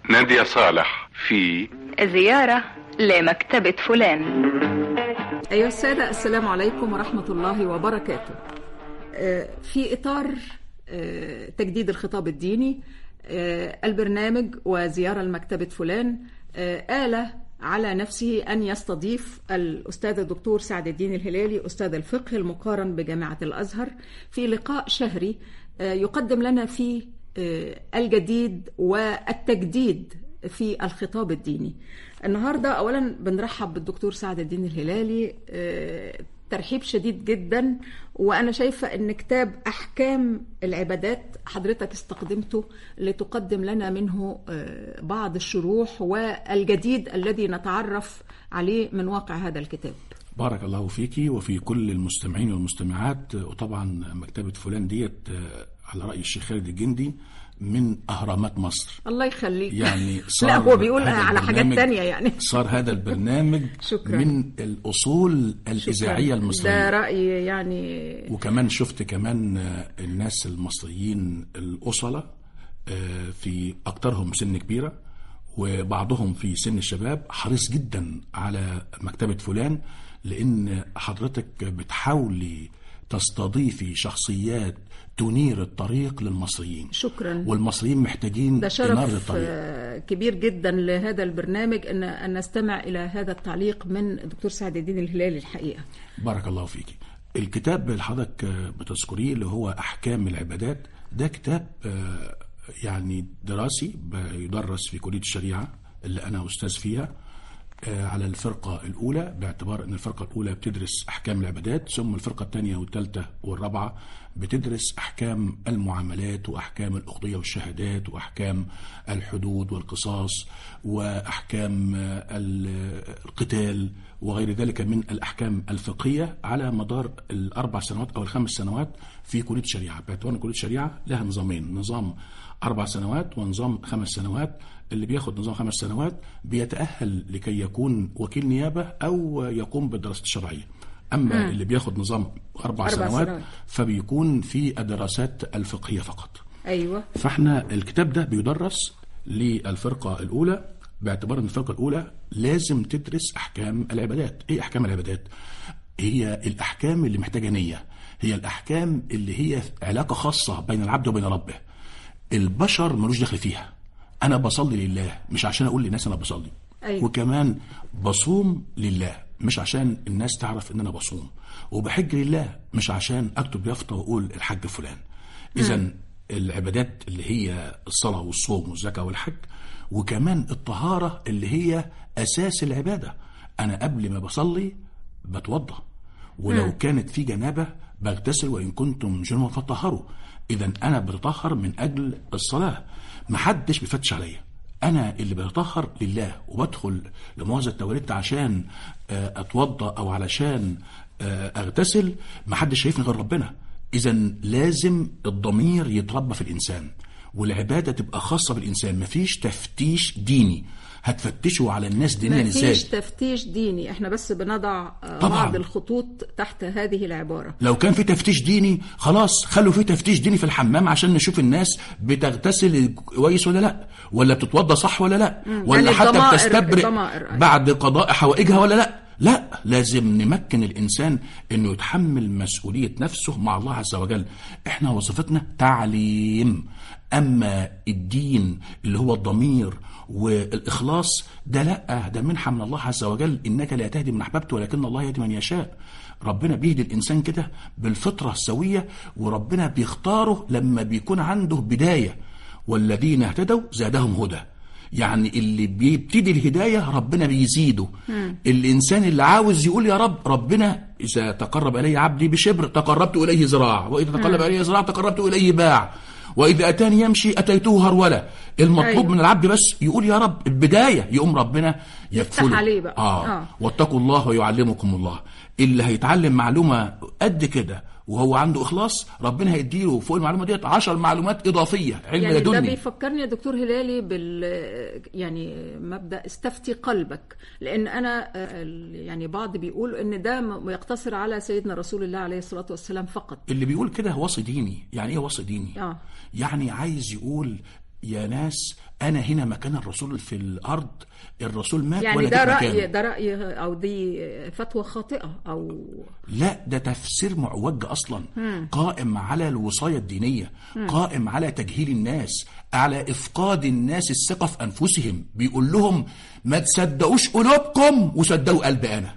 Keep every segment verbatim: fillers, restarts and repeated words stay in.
نادية صالح في زيارة لمكتبة فلان. أيها السادة، السلام عليكم ورحمة الله وبركاته. في إطار تجديد الخطاب الديني، البرنامج وزيارة لمكتبة فلان آل على نفسه أن يستضيف الأستاذ الدكتور سعد الدين الهلالي أستاذ الفقه المقارن بجامعة الأزهر في لقاء شهري يقدم لنا فيه الجديد والتجديد في الخطاب الديني. النهاردة أولا بنرحب بالدكتور سعد الدين الهلالي ترحيب شديد جدا، وأنا شايفة أن كتاب أحكام العبادات حضرتك استخدمته لتقدم لنا منه بعض الشروح والجديد الذي نتعرف عليه من واقع هذا الكتاب. بارك الله فيكي وفي كل المستمعين والمستمعات. وطبعا مكتبة فلان ديت على رأي الشيخ خالد الجندي من أهرامات مصر. الله يخليك. يعني لا هو بيقولها على حاجات تانية، يعني صار هذا البرنامج شكرا. من الأصول الإذاعية المصرية. ده رأيي يعني. وكمان شفت كمان الناس المصريين الأصلة في أكترهم سن كبيرة وبعضهم في سن الشباب حريص جدا على مكتبة فلان، لأن حضرتك بتحاولي تستضيفي شخصيات تنير الطريق للمصريين. شكرا. والمصريين محتاجين ده شرف إنارة الطريق. كبير جدا لهذا البرنامج أن أن نستمع إلى هذا التعليق من الدكتور سعد الدين الهلالي الحقيقة. بارك الله فيك. الكتاب اللي حضرتك بتذكريه اللي هو أحكام العبادات ده كتاب يعني دراسي بيدرس في كلية الشريعة اللي أنا أستاذ فيها على الفرقة الأولى، باعتبار أن الفرقة الأولى بتدرس أحكام العبادات، ثم الفرقة الثانية والثالثة والرابعة بتدرس أحكام المعاملات وأحكام الأقضية والشهادات وأحكام الحدود والقصاص وأحكام القتال وغير ذلك من الأحكام الفقهية على مدار الأربع سنوات أو الخمس سنوات في كلية الشريعة. باعتبار أن كلية الشريعة لها نظامين، نظام أربع سنوات ونظام خمس سنوات. اللي بياخد نظام خمس سنوات بيتأهل لكي يكون وكيل نيابة أو يقوم بالدراسة الشرعية. أما م. اللي بياخد نظام أربع, أربع سنوات, سنوات فبيكون في الدراسات الفقهية فقط. أيوة. فاحنا الكتاب ده بيدرس للفرقة الأولى باعتبار أن الفرقة الأولى لازم تدرس أحكام العبادات. إيه أحكام العبادات؟ هي الأحكام اللي محتاجة نية، هي الأحكام اللي هي علاقة خاصة بين العبد وبين ربه. البشر ملوش دخل فيها. أنا بصلي لله مش عشان أقول للناس أنا بصلي. أيوة. وكمان بصوم لله مش عشان الناس تعرف إن أنا بصوم، وبحج لله مش عشان أكتب يافطة وأقول الحج فلان. إذن العبادات اللي هي الصلاة والصوم والزكاة والحج، وكمان الطهارة اللي هي أساس العبادة. أنا قبل ما بصلي بتوضى، ولو م. كانت في جنابة بغتسل، وإن كنتم جنوبا فطهروا. إذن أنا بتطهر من أجل الصلاة، محدش بيفتش عليا، أنا اللي بتطهر لله. وبدخل لمؤاخذة التواليت عشان أتوضى أو علشان أغتسل، محدش شايفني غير ربنا. إذن لازم الضمير يتربى في الإنسان، والعبادة تبقى خاصة بالإنسان. مفيش تفتيش ديني هتفتشوا على الناس دينيا ازاي. مفيش تفتيش ديني، احنا بس بنضع طبعا بعض الخطوط تحت هذه العبارة. لو كان في تفتيش ديني خلاص خلوا في تفتيش ديني في الحمام عشان نشوف الناس بتغتسل كويس ولا لا، ولا بتتوضى صح ولا لا، ولا يعني حتى بتستبرئ بعد قضاء حوائجها ولا لا. لا، لازم نمكن الإنسان إنه يتحمل مسؤولية نفسه مع الله عز وجل. إحنا وظيفتنا تعليم، أما الدين اللي هو الضمير والإخلاص ده لا، ده منحة من الله عز وجل. إنك لا تهدي من أحببت ولكن الله يهدي من يشاء. ربنا بيهدي الإنسان كده بالفطرة السوية، وربنا بيختاره لما بيكون عنده بداية. والذين اهتدوا زادهم هدى، يعني اللي بيبتدي الهداية ربنا بيزيده. م. الإنسان اللي عاوز يقول يا رب، ربنا إذا تقرب إلي عبدي بشبر تقربت إليه ذراع، وإذا تقرب إليه ذراع تقربت إليه باع، وإذا أتاني يمشي أتيته هرولة. المطلوب أيوة. من العبد بس يقول يا رب البداية، يقوم ربنا يكفله. عليه بقى. آه. آه. واتقوا الله ويعلمكم الله. اللي هيتعلم معلومة قد كده وهو عنده إخلاص، ربنا هيديله فوق المعلومة ديت عشر معلومات إضافية، علم يعني لدني. ده بيفكرني يا دكتور هلالي بال يعني مبدأ استفتي قلبك، لأن أنا يعني بعض بيقول إن ده يقتصر على سيدنا رسول الله عليه الصلاة والسلام فقط. اللي بيقول كده وصي ديني. يعني إيه وصي ديني؟ آه. يعني عايز يقول يا ناس انا هنا مكان الرسول في الارض، الرسول مات يعني وانا ده جيت رأي مكانه. ده رأي أو دي فتوى خاطئة أو لا، ده تفسير معوج اصلا، قائم على الوصايه الدينيه، قائم على تجهيل الناس، على افقاد الناس الثقه في انفسهم. بيقول لهم ما تصدقوش قلوبكم وصدقوا قلبي انا.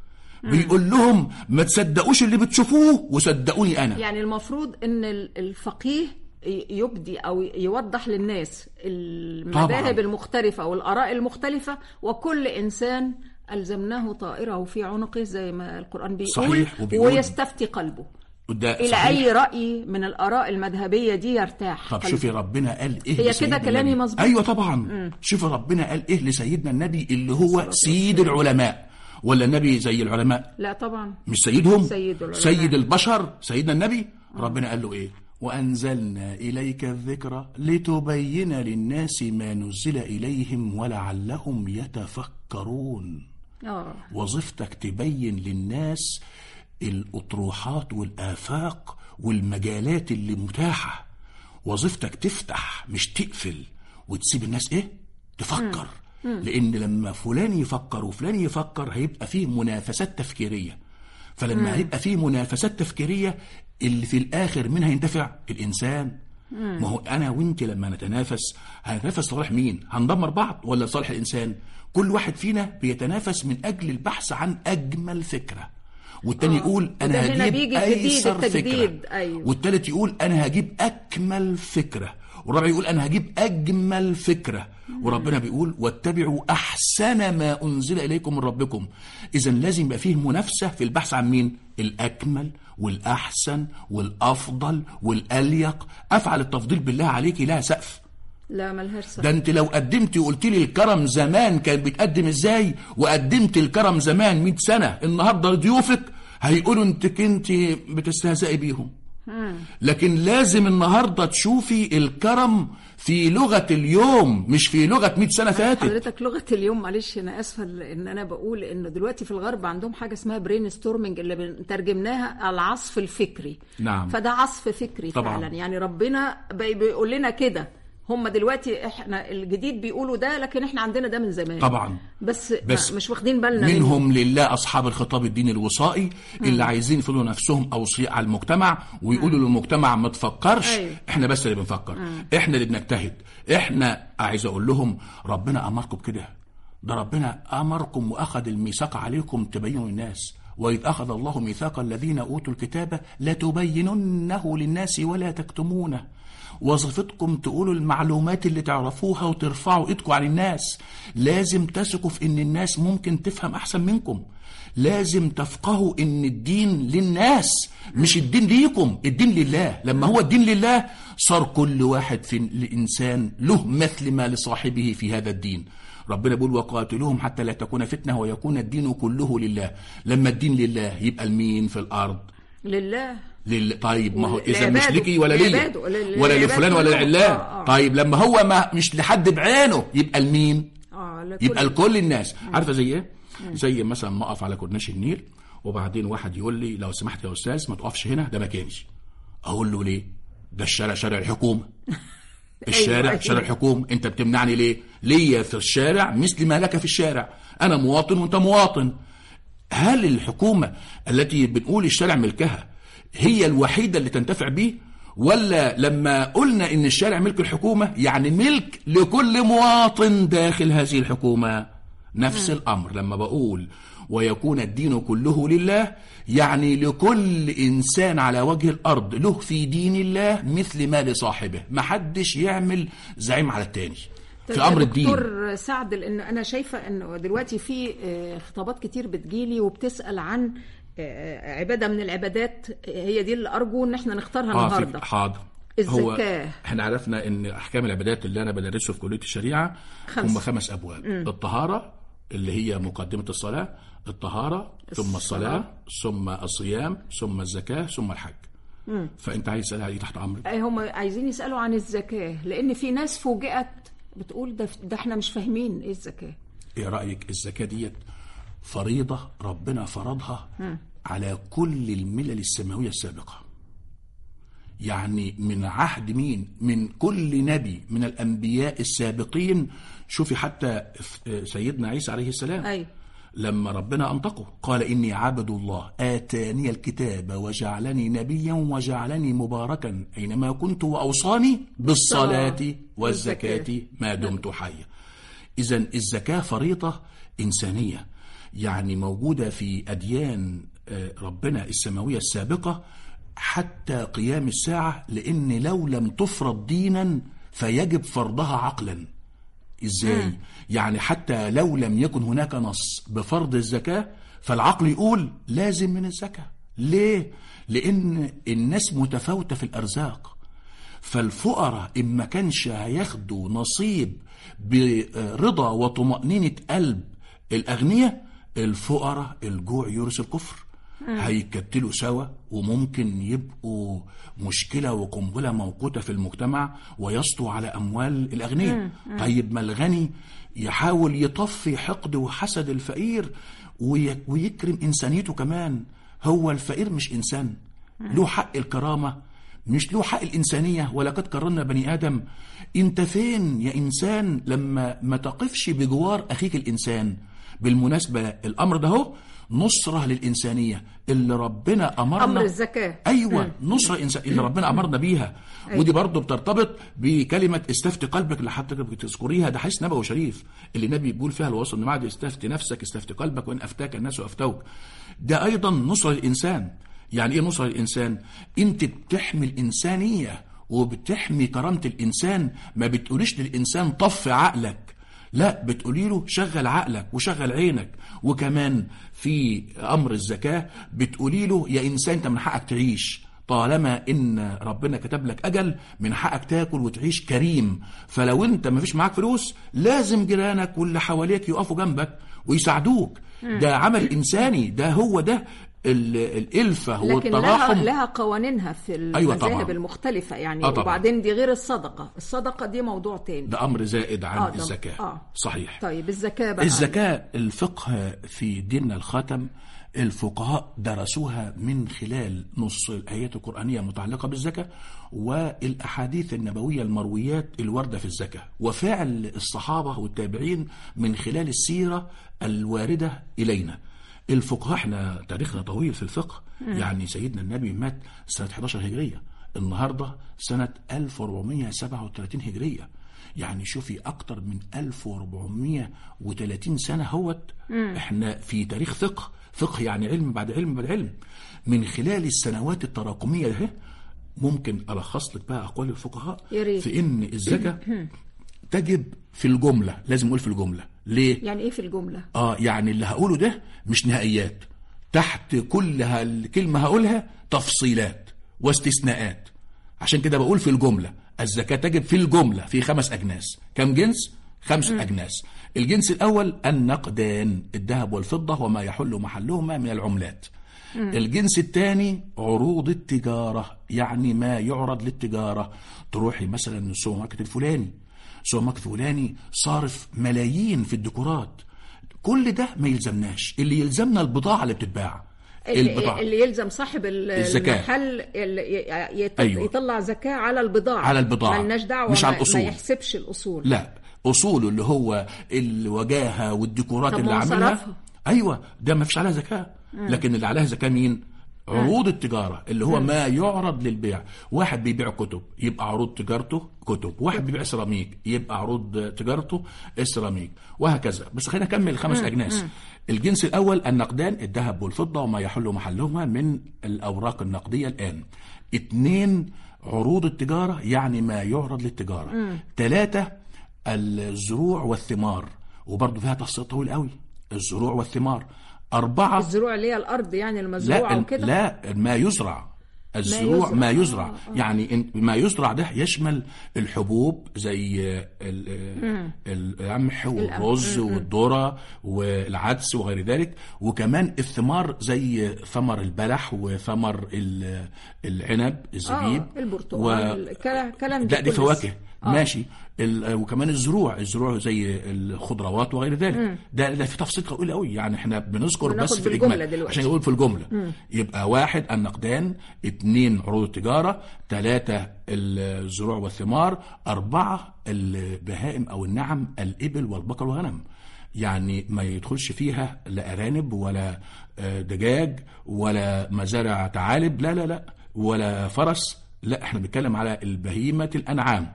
بيقول لهم ما تصدقوش اللي بتشوفوه وصدقوني انا. يعني المفروض ان الفقيه يبدي او يوضح للناس المذاهب طبعاً. المختلفه والاراء المختلفه، وكل انسان الزمناه طائره في عنقه زي ما القران بيقول، صحيح، وبيقول ويستفتي قلبه الى صحيح. اي راي من الاراء المذهبيه دي يرتاح طب قلبه. شوفي ربنا قال ايه هي لسيدنا كده كلامي النبي؟ مظبوط؟ ايوه طبعا. مم. شوفي ربنا قال ايه لسيدنا النبي اللي هو سيد العلماء، ولا النبي زي العلماء؟ لا طبعا مش سيدهم، سيد العلماء. سيد البشر سيدنا النبي. مم. ربنا قال له ايه؟ وأنزلنا إليك الذكر لتبين للناس ما نزل إليهم ولعلهم يتفكرون. أوه. وظيفتك تبين للناس الأطروحات والآفاق والمجالات اللي متاحة. وظيفتك تفتح مش تقفل وتسيب الناس إيه؟ تفكر. مم. مم. لأن لما فلان يفكر وفلان يفكر هيبقى فيه منافسات تفكيرية. فلما مم. هيبقى فيه منافسات تفكيرية اللي في الآخر منها ينتفع الإنسان. مم. ما هو أنا وإنت لما نتنافس هنتنافس صالح مين؟ هندمر بعض ولا صالح الإنسان؟ كل واحد فينا بيتنافس من أجل البحث عن أجمل فكرة، والتاني آه. يقول أنا هجيب أيسر فكرة، أيوه. والتالت يقول أنا هجيب أكمل فكرة، والرابع يقول أنا هجيب أجمل فكرة. مم. وربنا بيقول واتبعوا أحسن ما أنزل إليكم من ربكم. إذن لازم يبقى فيه منافسة في البحث عن مين؟ الأكمل والأحسن والأفضل والأليق. أفعل التفضيل بالله عليك لها سقف. لا ملهاش سقف. ده أنت لو قدمت وقلت لي الكرم زمان كان بيتقدم إزاي، وقدمت الكرم زمان مئة سنة، النهاردة ضيوفك هيقولوا أنت كنت بتستهزئي بيهم. لكن لازم النهاردة تشوفي الكرم في لغة اليوم مش في لغة مئة سنة فاتت. حضرتك لغة اليوم، معلش أنا أسفة إن أنا بقول إنه دلوقتي في الغرب عندهم حاجة اسمها برين ستورمينج اللي بنترجمناها العصف الفكري. نعم. فده عصف فكري طبعا. فعلا يعني ربنا بيقول لنا كده. هم دلوقتي احنا الجديد بيقولوا ده، لكن احنا عندنا ده من زمان طبعا. بس, بس مش واخدين بالنا منهم, منهم لله أصحاب الخطاب الديني الوصائي اللي م. عايزين يفرضوا نفسهم أوصياء على المجتمع ويقولوا للمجتمع ما تفكرش. أيوه. احنا بس اللي بنفكر. م. احنا اللي بنجتهد. احنا عايز اقول لهم ربنا أمركم كده، ده ربنا أمركم وأخذ الميثاق عليكم تبينوا الناس، وإذ أخذ الله ميثاق الذين أوتوا الكتاب لتبيننه للناس ولا تكتمونه. وظيفتكم تقولوا المعلومات اللي تعرفوها وترفعوا ايدكم عن الناس. لازم تثقوا في ان الناس ممكن تفهم احسن منكم. لازم تفقهوا ان الدين للناس مش الدين ليكم، الدين لله. لما هو الدين لله صار كل واحد في الانسان له مثل ما لصاحبه في هذا الدين. ربنا بيقول وقاتلوهم حتى لا تكون فتنة ويكون الدين كله لله. لما الدين لله يبقى المين في الارض؟ لله. لل... طيب ما هو اذا مش ليكي ولا ليا ولا لفلان ولا لعلان. آه آه. طيب لما هو ما مش لحد بعينه يبقى المين؟ آه يبقى لكل الناس. مم. عارفه زي ايه؟ مم. زي مثلا ما اقف على كورنيش النيل وبعدين واحد يقول لي لو سمحت يا استاذ ما تقفش هنا، ده مكاني. اقول له ليه؟ ده الشارع شارع الحكومه. الشارع أيوة شارع الحكومه، انت بتمنعني ليه؟ ليا في الشارع مثل ما لك في الشارع، انا مواطن وانت مواطن. هل الحكومه التي بنقول الشارع ملكها هي الوحيدة اللي تنتفع بيه؟ ولا لما قلنا ان الشارع ملك الحكومة يعني ملك لكل مواطن داخل هذه الحكومة؟ نفس الامر لما بقول ويكون الدين كله لله، يعني لكل انسان على وجه الارض له في دين الله مثل ما لصاحبه. محدش يعمل زعيم على التاني في امر الدين. دكتور سعد، لان انا شايفة انه دلوقتي في خطابات كتير بتجيلي وبتسأل عن عبادة من العبادات، هي دي اللي أرجو إن احنا نختارها آه النهاردة. حاضر. الزكاة. هو احنا عرفنا إن أحكام العبادات اللي أنا بدرسه في كلية الشريعة خمس. هم خمس أبواب. م. الطهارة اللي هي مقدمة الصلاة، الطهارة ثم الصلاة ثم الصيام ثم الزكاة ثم الحج. م. فأنت عايز تسأل عليه تحت أمرك. هم عايزين يسألوا عن الزكاة لأن في ناس فوجئت بتقول ده, ده احنا مش فاهمين إيه الزكاة. إيه رأيك؟ الزكاة ديت فريضة ربنا فرضها م. على كل الملل السماوية السابقة. يعني من عهد مين؟ من كل نبي من الأنبياء السابقين. شوفي حتى سيدنا عيسى عليه السلام أي. لما ربنا أنطقه قال إني عبد الله آتاني الكتاب وجعلني نبيا وجعلني مباركا أينما كنت وأوصاني بالصلاة والزكاة ما دمت حيا. إذن الزكاة فريضة إنسانية، يعني موجودة في أديان ربنا السماوية السابقة حتى قيام الساعة، لأن لو لم تفرض دينا فيجب فرضها عقلا. إزاي؟ م. يعني حتى لو لم يكن هناك نص بفرض الزكاة فالعقل يقول لازم من الزكاة. ليه؟ لأن الناس متفاوتة في الأرزاق، فالفقراء إما كانش هياخدوا نصيب برضا وطمأنينة قلب الأغنياء، الفقراء الجوع يورث الكفر، هيكتلوا سوا وممكن يبقوا مشكلة وقنبلة موقوتة في المجتمع ويسطوا على أموال الأغنياء. طيب ما الغني يحاول يطفي حقد وحسد الفقير ويكرم إنسانيته كمان. هو الفقير مش إنسان له حق الكرامة، مش له حق الإنسانية، ولقد كرمنا بني آدم. انت فين يا إنسان لما ما تقفش بجوار أخيك الإنسان؟ بالمناسبة الأمر ده هو نصرة للإنسانية اللي ربنا أمرنا، أمر الزكاة. أيوة م. نصرة إنسان اللي ربنا أمرنا بيها. أيوة. ودي برضو بترتبط بكلمة استفتي قلبك اللي حضرتك بتذكريها، ده حديث نبوي شريف اللي النبي بيقول فيها الوصل إن بعد استفتي نفسك استفتي قلبك وإن أفتاك الناس أفتوك. ده أيضا نصرة للإنسان. يعني إيه نصرة للإنسان؟ أنت بتحمي الإنسانية وبتحمي كرامة الإنسان، ما بتقوليش للإنسان طف عقلك، لا بتقولي له شغل عقلك وشغل عينك. وكمان في أمر الزكاة بتقولي له يا إنسان أنت من حقك تعيش، طالما إن ربنا كتب لك أجل من حقك تاكل وتعيش كريم. فلو أنت ما فيش معاك فلوس لازم جيرانك واللي حواليك يقفوا جنبك ويساعدوك. ده عمل إنساني، ده هو ده الألفة والتراحم. لكن لها قوانينها في المذاهب أيوة المختلفة يعني. آه وبعدين دي غير الصدقة، الصدقة دي موضوع تاني، ده أمر زائد عن آه الزكاة. آه. صحيح. طيب الزكاة بقى، الزكاة الفقه في ديننا الخاتم الفقهاء درسوها من خلال نص الآيات القرآنية المتعلقة بالزكاة والأحاديث النبوية المرويات الواردة في الزكاة وفعل الصحابة والتابعين من خلال السيرة الواردة إلينا. الفقهاء احنا تاريخنا طويل في الفقه. م. يعني سيدنا النبي مات سنة إحدى عشرة هجرية، النهاردة سنة ألف وأربعمائة وسبعة وثلاثين هجرية. يعني شوفي أكتر من ألف وأربعمائة وثلاثين سنة هوت. م. احنا في تاريخ فقه، فقه يعني علم بعد علم بعد علم. من خلال السنوات التراكمية ده ممكن ألخص لك بقى أقوال الفقهاء في إن الزكاة تجب في الجملة. لازم أقول في الجملة. ليه؟ يعني إيه في الجملة؟ آه يعني اللي هقوله ده مش نهائيات، تحت كل الكلمة هقولها تفصيلات واستثناءات. عشان كده بقول في الجملة الزكاة تجب في الجملة في خمس أجناس. كم جنس؟ خمس م. أجناس. الجنس الأول النقدان، الذهب والفضة وما يحل محلهما من العملات. م. الجنس الثاني عروض التجارة، يعني ما يعرض للتجارة. تروحي مثلا السوبر ماركت الفلاني، سوبر ماركت فلاني صارف ملايين في الديكورات، كل ده ما يلزمناش. اللي يلزمنا البضاعة اللي بتتباع، البضاعة. اللي يلزم صاحب المحل يط... أيوة. يطلع زكاة على البضاعة، على البضاعة، مالناش دعوة، مش على الأصول، ما يحسبش الأصول. لا، أصوله اللي هو الوجاهة والديكورات اللي عاملها، أيوة ده ما فيش عليها زكاة. م. لكن اللي عليها زكاة مين؟ عروض التجارة اللي هو ما يعرض للبيع. واحد بيبيع كتب يبقى عروض تجارته كتب، واحد بيبيع سيراميك يبقى عروض تجارته السيراميك، وهكذا. بس خلينا نكمل الخمس أجناس. الجنس الأول النقدان، الذهب والفضة وما يحل محلهما من الأوراق النقدية الآن. اتنين عروض التجارة يعني ما يعرض للتجارة. ثلاثة الزروع والثمار، وبرضه فيها تفصيل طويل قوي، الزروع والثمار. أربعة الزروع اللي هي الأرض يعني المزروعة وكده. لا، ما يزرع، الزروع ما يزرع, ما يزرع. آه. يعني ما يزرع ده يشمل الحبوب زي القمح والرز والذرة والعدس وغير ذلك، وكمان الثمار زي ثمر البلح وثمر العنب الزبيب آه. البرتقال و... كلام ده دي فواكه. آه. ماشي. وكمان الزروع الزروع زي الخضروات وغير ذلك. م. ده ده في تفصيل قوي قوي، يعني احنا بنذكر بس في الاجمال عشان نقول في الجمله. م. يبقى واحد النقدان، اتنين اثنين عروض التجارة، ثلاثة الزروع والثمار، أربعة البهائم أو النعم الإبل والبقر والغنم. يعني ما يدخلش فيها لا أرانب ولا دجاج ولا مزارع ثعالب، لا لا لا، ولا فرس، لا، احنا بنتكلم على البهيمة الأنعام.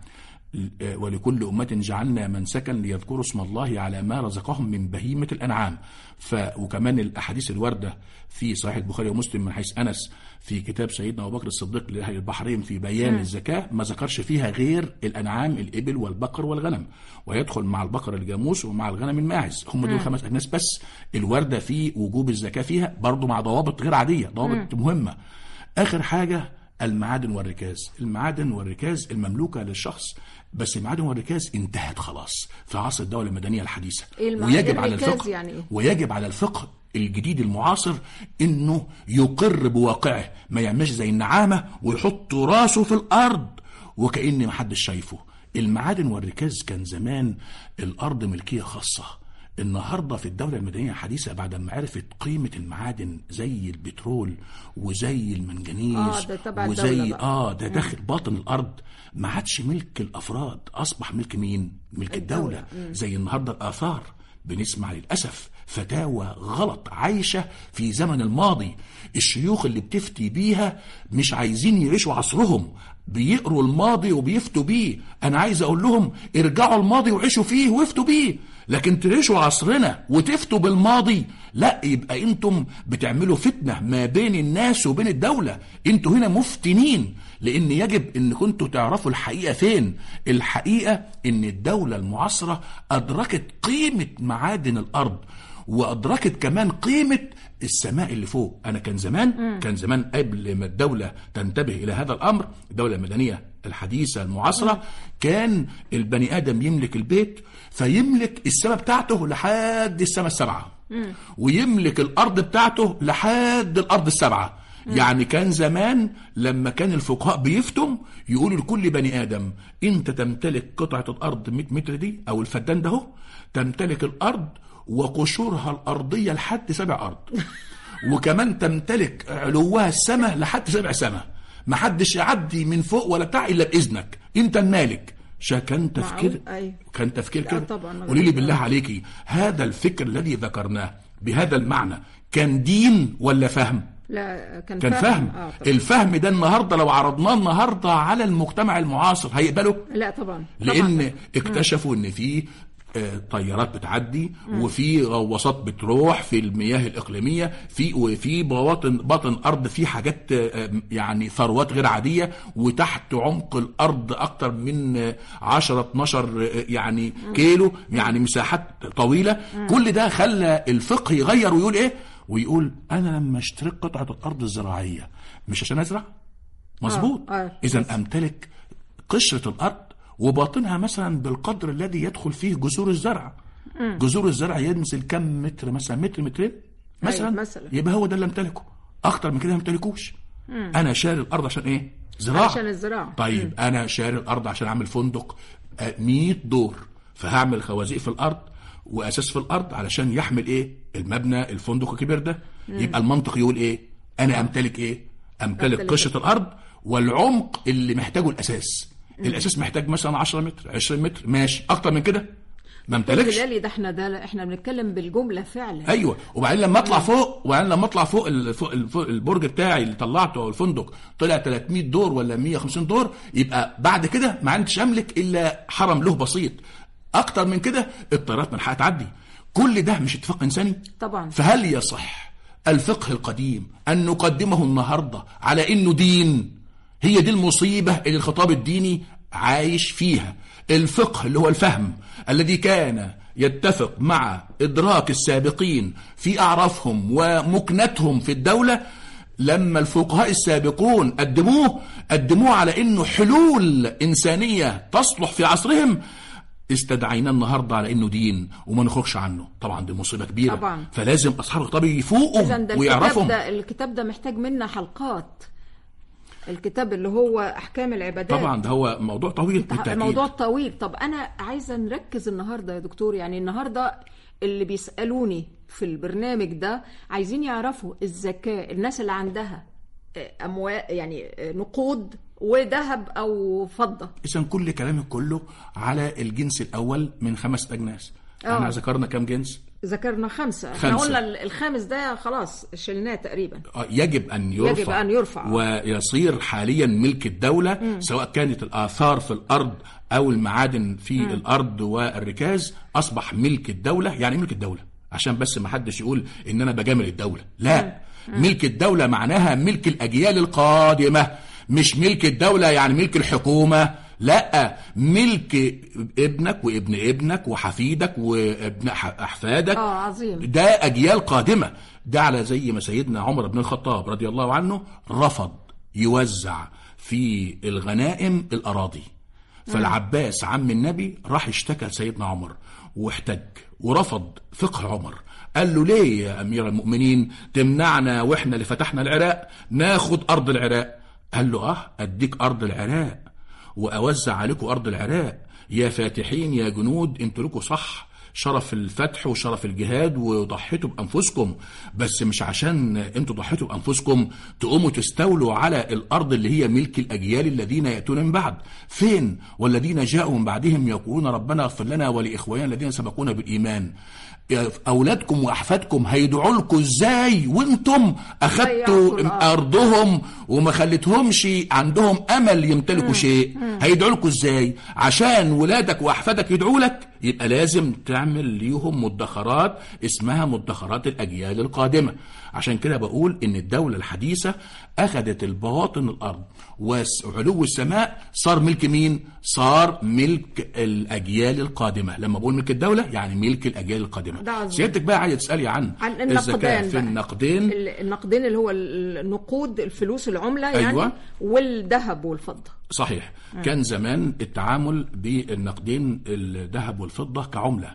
ولكل أمة جعلنا منسكا ليذكروا اسم الله على ما رزقهم من بهيمة الأنعام. ف وكمان الأحاديث الواردة في صحيح البخاري ومسلم من حيث أنس في كتاب سيدنا أبو بكر الصديق لأهل البحرين في بيان م. الزكاة، ما ذكرش فيها غير الأنعام الإبل والبقر والغنم، ويدخل مع البقر الجاموس ومع الغنم الماعز، هم دول خمس أجناس بس الواردة في وجوب الزكاة فيها، برضو مع ضوابط غير عادية، ضوابط م. مهمة. آخر حاجة المعادن والركاز. المعادن والركاز المملوكة للشخص، بس المعادن والركاز انتهت خلاص في عصر الدولة المدنية الحديثة، ويجب على الفقه يعني إيه؟ ويجب على الفقه الجديد المعاصر انه يقر بواقعه، ما يعملش زي النعامة ويحط راسه في الارض وكأن محدش شايفه. المعادن والركاز كان زمان الارض ملكية خاصة. النهاردة في الدولة المدنية الحديثة بعد ما عرفت قيمة المعادن زي البترول وزي المنجنيز آه ده تبع وزي اه ده داخل باطن الارض، ما عادش ملك الافراد، اصبح ملك مين؟ ملك الدولة, الدولة. زي النهاردة الاثار بنسمع للأسف فتاوى غلط عايشة في زمن الماضي، الشيوخ اللي بتفتي بيها مش عايزين يعيشوا عصرهم، بيقروا الماضي وبيفتوا بيه. انا عايز اقول لهم ارجعوا الماضي وعيشوا فيه وافتوا بيه، لكن تعيشوا عصرنا وتفتوا بالماضي لا، يبقى انتم بتعملوا فتنة ما بين الناس وبين الدولة. انتوا هنا مفتنين، لان يجب ان كنتوا تعرفوا الحقيقة فين. الحقيقة ان الدولة المعاصرة ادركت قيمة معادن الارض، وادركت كمان قيمة السماء اللي فوق. انا كان زمان م. كان زمان قبل ما الدولة تنتبه الى هذا الامر، الدولة المدنية الحديثة المعاصرة م. كان البني ادم يملك البيت فيملك السماء بتاعته لحد السماء السبعة م. ويملك الارض بتاعته لحد الارض السبعة. م. يعني كان زمان لما كان الفقهاء بيفتم يقولوا لكل بني ادم انت تمتلك قطعة الارض مئة متر دي او الفدان ده، تمتلك الارض وقشورها الأرضية لحد سبع أرض وكمان تمتلك علوها السماء لحد سبع سماء، ما حدش يعدي من فوق ولا بتاع إلا بإذنك، أنت المالك. كان تفكير كان تفكير كده. قولي لي بالله عليكي، هذا الفكر الذي ذكرناه بهذا المعنى كان دين ولا فهم؟ لا كان, كان فهم, فهم. آه الفهم ده النهاردة لو عرضناه النهاردة على المجتمع المعاصر هيقبله؟ لا طبعا. لأن طبعا. اكتشفوا ان في طيارات بتعدي وفي غواصات بتروح في المياه الإقليمية، في وفي بواطن باطن أرض في حاجات يعني ثروات غير عادية، وتحت عمق الأرض أكتر من عشرة اتناشر يعني كيلو، يعني مساحات طويلة. كل ده خلى الفقه يغير ويقول إيه؟ ويقول أنا لما اشتريت قطعة الأرض الزراعية مش عشان أزرع، مظبوط، إذا أمتلك قشرة الأرض وباطنها مثلا بالقدر الذي يدخل فيه جذور الزرع. م. جذور الزرع ينزل كم متر، مثلا متر مترين مثلا, مثلا يبقى هو ده اللي امتلكه، اكتر من كده ما امتلكوش. انا شاري الارض عشان ايه؟ زراعه، عشان الزراعه. طيب م. انا شاري الارض عشان اعمل فندق مية دور، فهعمل خوازيق في الارض واساس في الارض علشان يحمل ايه؟ المبنى الفندق الكبير ده. م. يبقى المنطق يقول ايه؟ انا امتلك ايه؟ امتلك قشرة الارض والعمق اللي محتاجه الاساس. الاساس محتاج مثلا عشرة متر عشرين متر، ماشي، اكتر من كده ما امتلكش. ده احنا ده احنا بنتكلم بالجمله فعلا. ايوه، وبعدين لما اطلع فوق وبعدين لما اطلع فوق البرج بتاعي اللي طلعته او الفندق طلع تلتمية دور ولا مية وخمسين دور، يبقى بعد كده ما عندش املك الا حرم له بسيط. اكتر من كده الطيارات من حقها تعدي. كل ده مش اتفاق انساني طبعا. فهل يصح الفقه القديم ان نقدمه النهارده على انه دين؟ هي دي المصيبة اللي الخطاب الديني عايش فيها. الفقه اللي هو الفهم الذي كان يتفق مع إدراك السابقين في أعرافهم ومكنتهم في الدولة، لما الفقهاء السابقون قدموه قدموه على إنه حلول إنسانية تصلح في عصرهم، استدعينا النهاردة على إنه دين وما نخرجش عنه. طبعا دي مصيبة كبيرة طبعا. فلازم أصحاب الخطاب يفوقوا ويعرفهم. ده الكتاب ده محتاج منا حلقات، الكتاب اللي هو أحكام العبادات. طبعا ده هو موضوع طويل بالتأكيد. موضوع طويل. طب أنا عايزة نركز النهاردة يا دكتور، يعني النهاردة اللي بيسألوني في البرنامج ده عايزين يعرفوا الزكاة، الناس اللي عندها اموال يعني نقود وذهب او فضه. اذا كل كلامك كله على الجنس الاول من خمس اجناس. أوه. احنا ذكرنا كم جنس؟ ذكرنا خمسة. احنا قلنا الخامس ده خلاص شلناه تقريبا. يجب أن يرفع, يجب أن يرفع ويصير حاليا ملك الدولة. م. سواء كانت الآثار في الأرض أو المعادن في م. الأرض والركاز أصبح ملك الدولة. يعني ملك الدولة عشان بس ما حدش يقول إن أنا بجامل الدولة، لا. م. ملك الدولة معناها ملك الأجيال القادمة، مش ملك الدولة يعني ملك الحكومة، لا. ملك ابنك وابن ابنك وحفيدك وابن احفادك. اه عظيم. ده اجيال قادمه. ده على زي ما سيدنا عمر بن الخطاب رضي الله عنه رفض يوزع في الغنائم الاراضي، فالعباس عم النبي راح اشتكى لسيدنا عمر واحتج ورفض فقه عمر. قال له ليه يا امير المؤمنين تمنعنا واحنا اللي فتحنا العراق ناخد ارض العراق؟ قال له اه اديك ارض العراق واوزع عليكم ارض العراق يا فاتحين يا جنود، انتوا لكم صح شرف الفتح وشرف الجهاد وضحيتوا بانفسكم، بس مش عشان انتوا ضحيتوا بانفسكم تقوموا تستولوا على الارض اللي هي ملك الاجيال الذين ياتون من بعد. فين والذين جاءوا من بعدهم يقولون ربنا اغفر لنا ولاخواننا الذين سبقونا بالايمان. اولادكم واحفادكم هيدعوا لكم ازاي وانتم اخذتوا ارضهم وما خليتهمش عندهم امل يمتلكوا شيء؟ هيدعوا لكم ازاي؟ عشان ولادك واحفادك يدعوا لك يبقى لازم تعمل ليهم مدخرات اسمها مدخرات الاجيال القادمه. عشان كده بقول ان الدوله الحديثه اخذت البواطن الارض وعلو السماء صار ملك مين؟ صار ملك الاجيال القادمه. لما بقول ملك الدوله يعني ملك الاجيال القادمه. سيادتك بقى عايزه تسالي عن, عن الزكاه في النقدين. النقدين اللي هو النقود الفلوس العمله يعني. أيوة. والذهب والفضه. صحيح. م. كان زمان التعامل بالنقدين الذهب والفضه كعمله.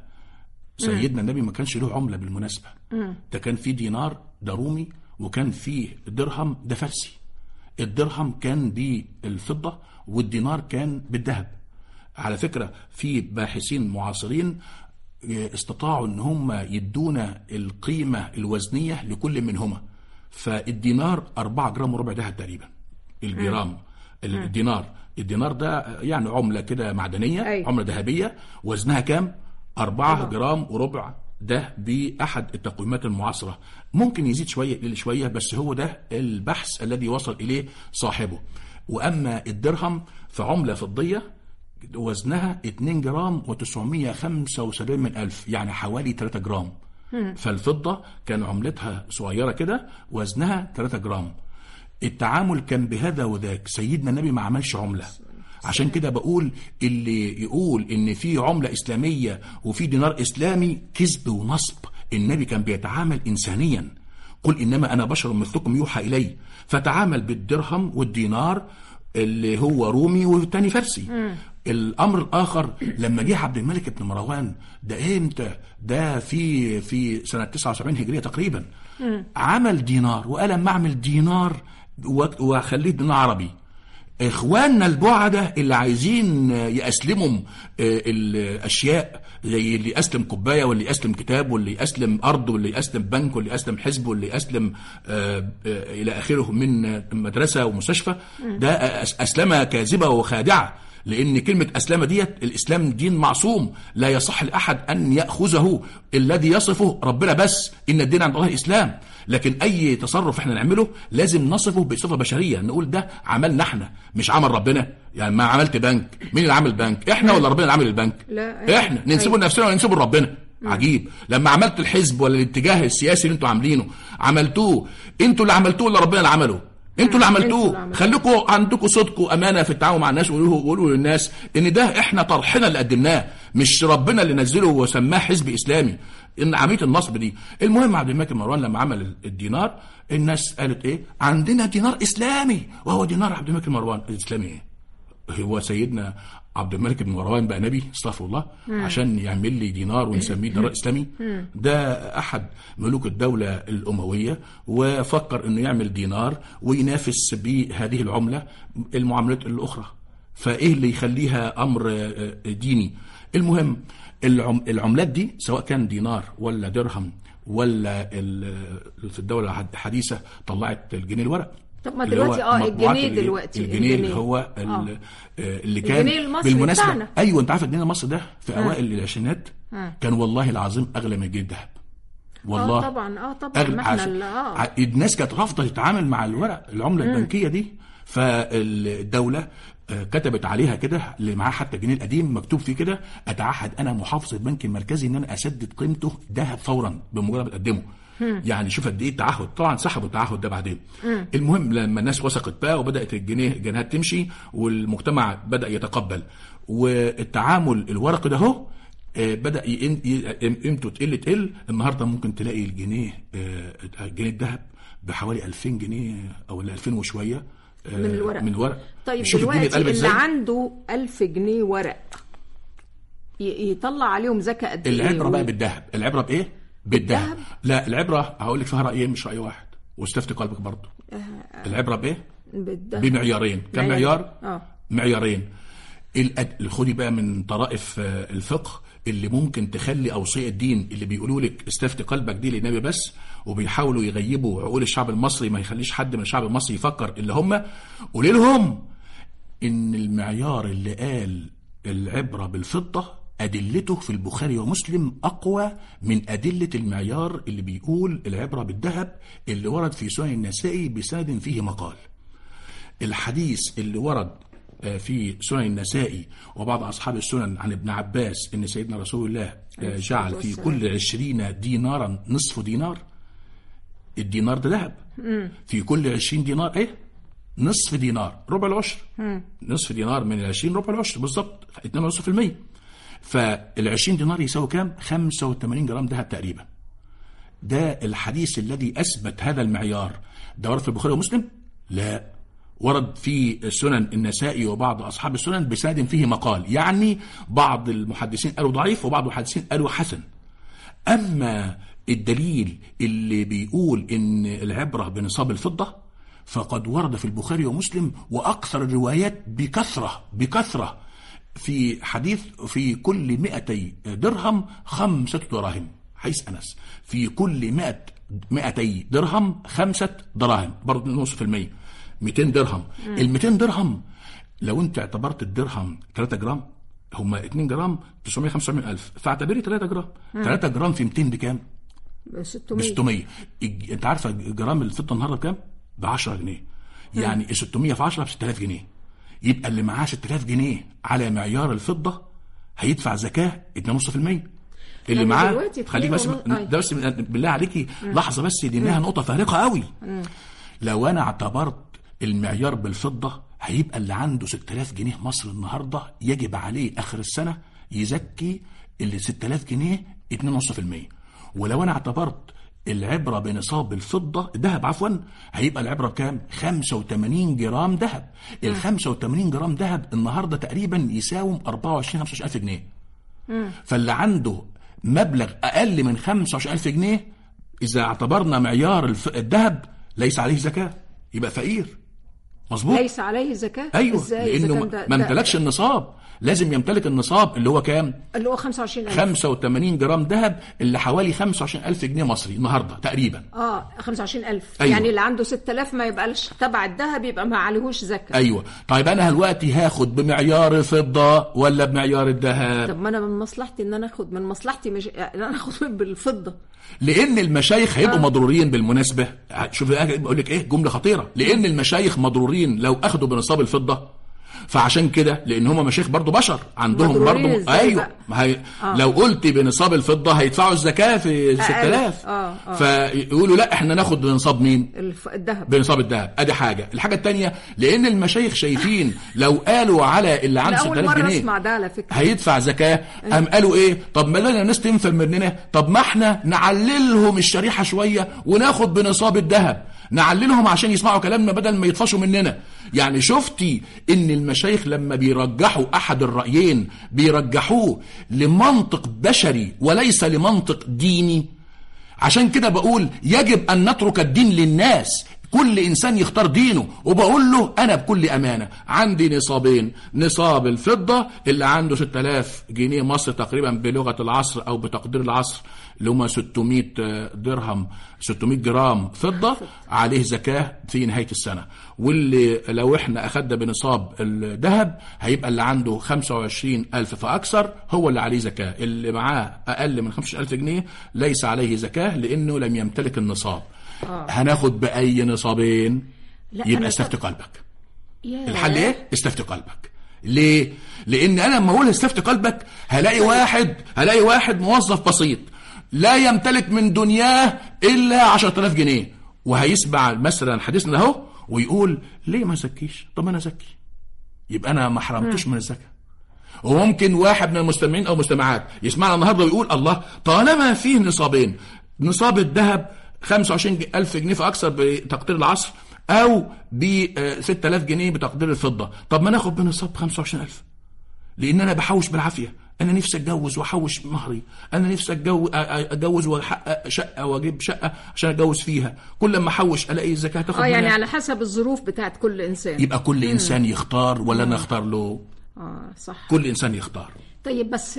سيدنا النبي ما كانش له عمله بالمناسبه. م. ده كان في دينار ده رومي وكان في درهم ده فارسي. الدرهم كان بالفضه والدينار كان بالذهب. على فكره في باحثين معاصرين استطاعوا ان هم يدونا القيمه الوزنيه لكل منهما. فالدينار أربعة جرام وربع دهب تقريبا. الجرام الدينار الدينار ده يعني عمله كده معدنيه. أي. عمله ذهبيه وزنها كام؟ أربعة جرام وربع. ده بأحد التقويمات المعاصرة. ممكن يزيد شوية يقل شوية بس هو ده البحث الذي وصل إليه صاحبه. وأما الدرهم فعملة فضية وزنها اتنين جرام وتسعمية خمسة وسبعين من ألف يعني حوالي تلاتة جرام. فالفضة كان عملتها صغيرة كده وزنها تلاتة جرام. التعامل كان بهذا وذاك. سيدنا النبي ما عملش عملة. عشان كده بقول اللي يقول ان في عملة اسلامية وفي دينار اسلامي كذب ونصب. النبي كان بيتعامل انسانيا. قل انما انا بشر مثلكم يوحى الي. فتعامل بالدرهم والدينار اللي هو رومي والتاني فارسي. م. الامر الاخر لما جه عبد الملك بن مروان ده امتى؟ ده في في سنة تسعة وسبعين هجرية تقريبا. م. عمل دينار وقال اما اعمل دينار واخليه دينار عربي. اخواننا البعدة اللي عايزين يأسلموا الاشياء زي اللي يأسلم كوباية واللي يأسلم كتاب واللي يأسلم ارض واللي يأسلم بنك واللي يأسلم حزب واللي يأسلم الى اخره من مدرسة ومستشفى، ده اسلمة كاذبة وخادعة. لان كلمة اسلمة ديت الاسلام دين معصوم لا يصح لاحد ان يأخذه. الذي يصفه ربنا بس، ان الدين عند الله الاسلام. لكن اي تصرف احنا نعمله لازم نصفه بصفة بشرية، نقول ده عملنا احنا مش عمل ربنا. يعني ما عملت بنك، مين اللي عمل بنك؟ احنا ولا ربنا اللي عمل البنك؟ لا احنا ننسبه لنفسنا ولا ننسبه لربنا؟ عجيب. لما عملت الحزب ولا الاتجاه السياسي اللي انتوا عاملينه عملتوه انتوا اللي عملتوه ولا ربنا اللي عمله؟ انتوا اللي عملتوه. خليكم عندكم صدق وامانه في التعامل مع الناس وقولوا قولوا للناس ان ده احنا طرحنا اللي قدمناه مش ربنا اللي نزله وسماه حزب اسلامي. ان عمليه النصب دي. المهم عبد الملك مروان لما عمل الدينار الناس قالت ايه؟ عندنا دينار اسلامي وهو دينار عبد الملك مروان. الاسلامي ايه؟ هو سيدنا عبد الملك بن مروان بقى نبي؟ استغفر الله. مم. عشان يعمل لي دينار ونسميه دينار اسلامي؟ مم. ده احد ملوك الدولة الاموية وفكر انه يعمل دينار وينافس بهذه العملة المعاملات الاخرى. فايه اللي يخليها امر ديني؟ المهم العملات دي سواء كان دينار ولا درهم ولا في الدولة الحديثة طلعت الجنيه الورق. طب ما دلوقتي اه الجنيه دلوقتي الجنيه اللي هو آه. اللي كان الجنيه المصري بالمناسبه بتاعنا. ايوه انت عارف الجنيه المصري ده في آه. اوائل العشرينات آه. كان والله العظيم اغلى من الجنيه الذهب والله. اه طبعا اه طبعا ما احنا اه الناس كانت رافضه تتعامل مع الورق العمله م. البنكيه دي، فالدوله كتبت عليها كده اللي معاه حتى الجنيه القديم مكتوب فيه كده اتعهد انا محافظ البنك المركزي ان انا اسدد قيمته ذهب فورا بمجرد ما اقدمه. يعني شوف قد ايه التعهد، طبعا سحبوا التعهد ده بعدين. مم. المهم لما الناس وثقت بقى وبدات الجنيه الجنيهات تمشي والمجتمع بدا يتقبل والتعامل الورقي ده اهو بدا قيمته تقل تقل. النهارده ممكن تلاقي الجنيه الجنيه الذهب بحوالي ألفين جنيه او ألفين وشويه من الورق. من الورق. طيب دلوقتي اللي عنده ألف جنيه ورق يطلع عليهم زكاه قد ايه؟ العبره بقى بالذهب. العبره بايه؟ بالذهب. لا العبره هقول لك فيها رايين مش راي واحد واستفتي قلبك برضه. آه العبره بايه؟ بالذهب. بمعيارين. كم معيار؟ اه معيارين. خدي بقى من طرائف الفقه اللي ممكن تخلي اوصياء الدين اللي بيقولوا لك استفتي قلبك دي للنبي بس وبيحاولوا يغيبوا عقول الشعب المصري ما يخليش حد من الشعب المصري يفكر اللي هم. قولي لهم ان المعيار اللي قال العبره بالفضه أدلته في البخاري ومسلم أقوى من أدلة المعيار اللي بيقول العبرة بالذهب اللي ورد في سنن النسائي بسند فيه مقال. الحديث اللي ورد في سنن النسائي وبعض أصحاب السنن عن ابن عباس إن سيدنا رسول الله جعل في كل عشرين دينارا نصف دينار. الدينار ده ذهب. في كل عشرين دينار إيه؟ نصف دينار ربع العشر. نصف دينار من العشرين ربع العشر بالضبط اثنين ونصف في المية. فالعشرين دينار يساوي كام؟ خمسة وثمانين جرام ذهب تقريبا. ده الحديث الذي أثبت هذا المعيار. ده ورد في البخاري ومسلم؟ لا، ورد في السنن النسائي وبعض أصحاب السنن بسند فيه مقال. يعني بعض المحدثين قالوا ضعيف وبعض المحدثين قالوا حسن. أما الدليل اللي بيقول إن العبرة بنصاب الفضة فقد ورد في البخاري ومسلم وأكثر الروايات بكثرة بكثرة في حديث في كل مئتي درهم خمسة دراهم. حيث أنس في كل مئة مئتي درهم خمسة دراهم برضه نص في المية مئتين درهم. ال مئتين درهم لو انت اعتبرت الدرهم ثلاثة جرام هما اثنين جرام تسعمية وخمسة وسبعين ألف فاعتبري ثلاثة جرام. ثلاثة جرام في مئتين بكام؟ ب ستمية. انت عارفه جرام الفضه النهارده بكام؟ ب عشرة جنيه. يعني ستمية في عشرة ب ستة آلاف جنيه. يبقى اللي معاه ستة آلاف جنيه على معيار الفضه هيدفع زكاه اثنين فاصلة خمسة في المية. اللي معاه خليك بس ده بس بالله عليكي لحظه بس دي انها نقطه فارقه قوي. مم. لو انا اعتبرت المعيار بالفضه هيبقى اللي عنده ستة آلاف جنيه مصر النهارده يجب عليه اخر السنه يزكي اللي ستة آلاف جنيه اثنين فاصلة خمسة في المية. ولو انا اعتبرت العبره بنصاب الفضه الذهب عفوا هيبقى العبره بكام؟ خمسة وثمانين جرام ذهب. ال خمسة وثمانين جرام ذهب النهارده تقريبا يساوم أربعة وعشرين خمسة وعشرين ألف جنيه. مم. فاللي عنده مبلغ اقل من خمسة وعشرين ألف جنيه اذا اعتبرنا معيار الذهب ليس عليه زكاه يبقى فقير. مظبوط؟ ليس عليه زكاه. ايوه ازاي؟ لانه ما امتلكش النصاب. لازم يمتلك النصاب اللي هو كام؟ اللي هو خمسة وعشرين ألف. خمسة وثمانين جرام ذهب اللي حوالي خمسة وعشرين ألف جنيه مصري النهارده تقريبا. اه خمسة وعشرين ألف. أيوة. يعني اللي عنده ستة آلاف ما يبقاش تبع الذهب يبقى ما عليهوش زكاه. ايوه. طيب انا دلوقتي هاخد بمعيار الفضه ولا بمعيار الذهب؟ طب ما انا من مصلحتي ان انا اخد من مصلحتي مش ان انا اخد بالفضه. لان المشايخ هيبقوا آه. مضرورين بالمناسبه. شوف بقول لك ايه جمله خطيره. لان المشايخ مضرورين لو اخدوا بنصاب الفضه. فعشان كده لان هم مشايخ برضو بشر عندهم برضو ايوه هي... آه. لو قلت بنصاب الفضه هيدفعوا الزكاه في ستة آلاف. آه. آه. فيقولوا لا احنا ناخد بنصاب مين؟ الذهب. بنصاب الذهب. ادي حاجه. الحاجه الثانيه لان المشايخ شايفين لو قالوا على اللي عنده ستة آلاف جنيه هيدفع زكاه قام قالوا ايه؟ طب ما لنا ناس تنفر مننا. طب ما احنا نعللهم الشريحه شويه وناخد بنصاب الذهب نعللهم عشان يسمعوا كلامنا بدل ما يطفشوا مننا. يعني شفتي ان المشايخ لما بيرجحوا احد الرأيين بيرجحوه لمنطق بشري وليس لمنطق ديني. عشان كده بقول يجب ان نترك الدين للناس. كل انسان يختار دينه. وبقول له انا بكل امانه عندي نصابين، نصاب الفضه اللي عنده ستة آلاف جنيه مصر تقريبا بلغه العصر او بتقدير العصر اللي هم ستمائة درهم، ستمائة جرام فضه عليه زكاه في نهايه السنه. واللي لو احنا اخدنا بنصاب الذهب هيبقى اللي عنده خمسة وعشرين ألف فاكثر هو اللي عليه زكاه، اللي معاه اقل من خمسة عشر ألف جنيه ليس عليه زكاه لانه لم يمتلك النصاب. آه. هناخد بأي نصابين؟ يبقى استفتي قلبك. yeah. الحل ايه؟ استفتي قلبك. ليه؟ لان انا لما اقول استفتي قلبك هلاقي واحد هلاقي واحد موظف بسيط لا يمتلك من دنياه الا عشرة آلاف جنيه، وهيسمع مثلا حديثنا اهو ويقول ليه ما زكيش؟ طب انا زكي، يبقى انا ما حرمتش من الزكاه. وممكن واحد من المستمعين او مستمعات يسمعنا النهارده ويقول الله، طالما فيه نصابين، نصاب الذهب خمسة وعشرين ألف جنيه فأكثر بتقدير العصر أو ب ستة آلاف جنيه بتقدير الفضة، طب ما ناخد بنصاب خمسة وعشرين ألف، لأن أنا بحوش بالعافية. أنا نفسي أتجوز وأحوش مهري، أنا نفسي أتجوز وأحقق شقة وأجيب شقة عشان أتجوز فيها، كل ما أحوش ألاقي الزكاة تاخد آه يعني على حسب الظروف بتاعت كل إنسان. يبقى كل مم. إنسان يختار ولا أنا أختار له؟ آه صح. كل إنسان يختار. طيب بس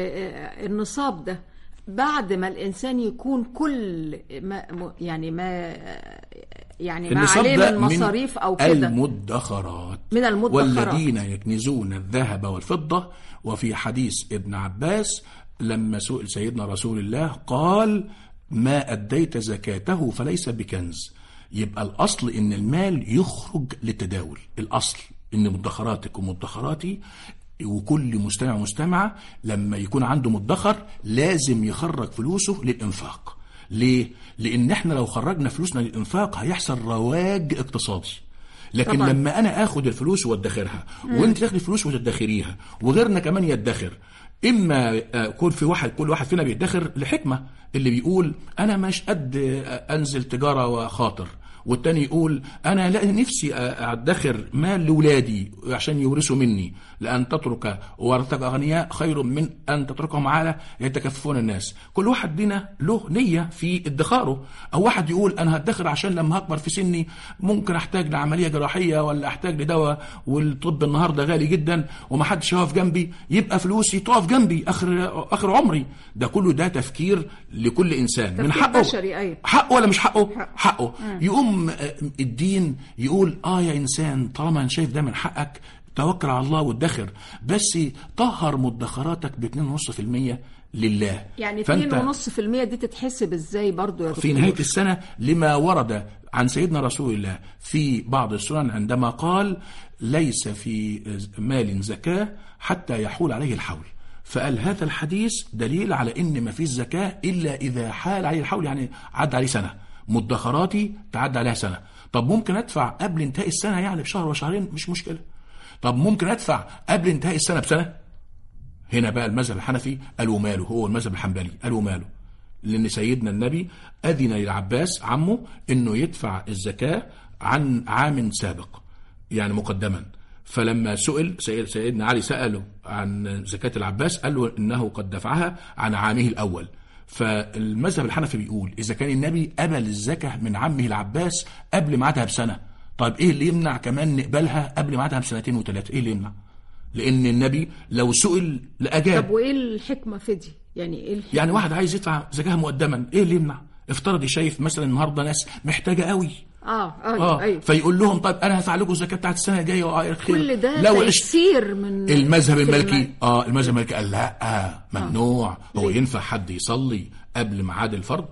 النصاب ده بعد ما الإنسان يكون كل ما يعني ما يعني ما عليه من مصاريف أو كده، المدخرات من المدخرات والذين يكنزون الذهب والفضة. وفي حديث ابن عباس لما سئل سيدنا رسول الله قال ما أديت زكاته فليس بكنز. يبقى الأصل إن المال يخرج للتداول، الأصل إن مدخراتك ومدخراتي وكل مستمع مستمعة لما يكون عنده مدخر لازم يخرج فلوسه للإنفاق. ليه؟ لأن احنا لو خرجنا فلوسنا للإنفاق هيحصل رواج اقتصادي. لكن طبعا. لما أنا أخد الفلوس وادخرها وانت تاخد الفلوس وتدخريها وغيرنا كمان يدخر، إما يكون في واحد كل واحد فينا بيدخر لحكمة، اللي بيقول أنا مش قد أنزل تجارة وخاطر، والتاني يقول أنا لا نفسي أدخر مال لولادي عشان يورثوا مني، لأن تترك ورثك أغنياء خير من أن تتركهم عالة يتكففون الناس. كل واحد لنا له نية في ادخاره. أو واحد يقول أنا هدخر عشان لما هكبر في سني ممكن أحتاج لعملية جراحية ولا أحتاج لدواء، والطب النهاردة غالي جدا ومحدش يقف جنبي، يبقى فلوسي تقف جنبي آخر آخر عمري. ده كله ده تفكير لكل إنسان من حقه. حقه ولا مش حقه؟ حقه, حقه. يقوم الدين يقول اه يا انسان طالما انت شايف ده من حقك توكل على الله وادخر، بس طهر مدخراتك ب اثنين فاصلة خمسة بالمية لله. يعني اثنين فاصلة خمسة بالمية دي تتحسب ازاي برضو يا دكتور؟ في نهاية السنة لما ورد عن سيدنا رسول الله في بعض السنن عندما قال ليس في مال زكاة حتى يحول عليه الحول، فقال هذا الحديث دليل على ان ما فيش زكاة الا اذا حال عليه الحول، يعني عدى عليه سنة، مدخراتي تعدى عليها سنة. طب ممكن ادفع قبل انتهاء السنة يعني بشهر وشهرين مش مشكلة. طب ممكن ادفع قبل انتهاء السنة بسنة. هنا بقى المذهب الحنفي قالوا ماله، هو المذهب الحنبلي قالوا ماله، لان سيدنا النبي اذن للعباس عمه انه يدفع الزكاة عن عام سابق يعني مقدما. فلما سئل سيدنا علي سأله عن زكاة العباس قال له انه قد دفعها عن عامه الاول. فالمذهب الحنفي بيقول إذا كان النبي قبل الزكاة من عمه العباس قبل ميعادها بسنة، طيب إيه اللي يمنع كمان نقبلها قبل ميعادها بسنتين وثلاثة؟ إيه اللي يمنع؟ لأن النبي لو سئل لأجاب. طب وإيه الحكمة في دي؟ يعني إيه الحكمة؟ يعني واحد عايز يدفع زكاة مقدما، إيه اللي يمنع؟ افترض شايف مثلا النهارده ناس محتاجة قوي اه اه ايوه، فيقول لهم طيب انا هدفع لكم الزكاه بتاعت السنه الجايه وخير. كل ده تيسير من المذهب المالكي. اه المذهب المالكي قال لا آه ممنوع. آه. هو ينفع حد يصلي قبل ميعاد الفرض؟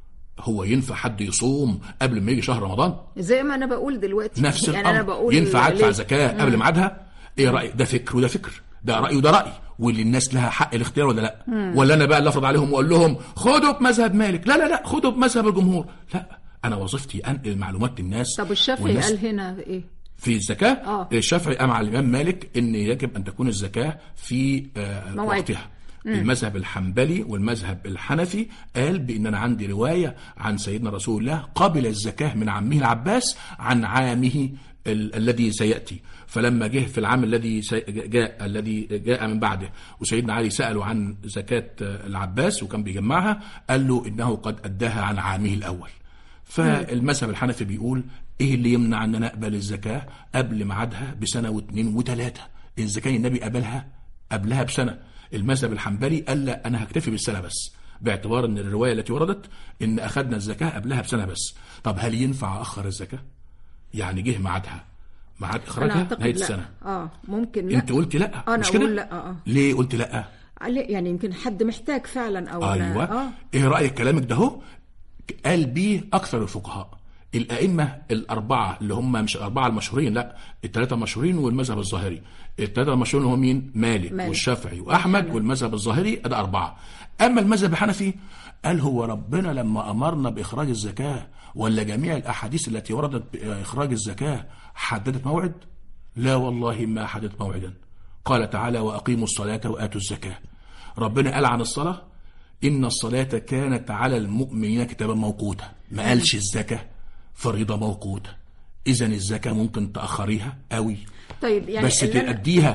هو ينفع حد يصوم قبل ما يجي شهر رمضان؟ زي ما انا بقول دلوقتي نفس يعني انا بقول ينفع ادفع زكاه قبل ميعادها؟ ايه رايك؟ ده فكر وده فكر، ده راي وده راي، واللي الناس لها حق الاختيار ولا لا؟ مم. ولا انا بقى اللي افرض عليهم واقول لهم خدوا بمذهب مالك؟ لا لا لا، خدوا بمذهب الجمهور. لا، انا وظيفتي انقل معلومات الناس. طب الشافعي قال هنا ايه في الزكاه؟ آه. الشافعي قام على الامام مالك ان يجب ان تكون الزكاه في آه وقتها. المذهب الحنبلي والمذهب الحنفي قال بان انا عندي روايه عن سيدنا رسول الله قبل الزكاه من عمه العباس عن عامه ال- الذي سياتي. فلما جه في العام الذي جاء الذي جاء من بعده وسيدنا علي سأله عن زكاة العباس وكان بيجمعها، قال له إنه قد أداها عن عامه الأول. فالمذهب الحنفي بيقول ايه اللي يمنع ان انا اقبل الزكاه قبل ميعادها بسنه واثنين وثلاثه؟ اذا كان النبي قبلها قبلها بسنه. المذهب الحنبلي قال لا، انا هكتفي بالسنه بس، باعتبار ان الروايه التي وردت ان اخذنا الزكاه قبلها بسنه بس. طب هل ينفع اخر الزكاه؟ يعني جه ميعادها، ميعاد اخراجها نهايه السنه. اه ممكن لا. انت قلت لا، انا مش كده؟ اقول لا. اه ليه قلت لا؟ يعني يمكن حد محتاج فعلا او ايوه. اه ايه رايك كلامك ده؟ هو قال بيه اكثر الفقهاء الائمه الاربعه اللي هم مش الاربعه المشهورين، لا الثلاثه المشهورين والمذهب الظاهري. الثلاثه المشهورين هم مين؟ مالك, مالك والشافعي واحمد والمذهب الظاهري، ده اربعه. اما المذهب الحنفي قال هو ربنا لما امرنا باخراج الزكاه ولا جميع الاحاديث التي وردت باخراج الزكاه حددت موعد؟ لا والله ما حددت موعدا. قال تعالى واقيموا الصلاه واتوا الزكاه. ربنا قال عن الصلاه إن الصلاة كانت على المؤمنين كتابا موقوتا، ما قالش الزكاة فريضة موقوتة. إذن الزكاة ممكن تأخريها قوي، طيب يعني بس تأديها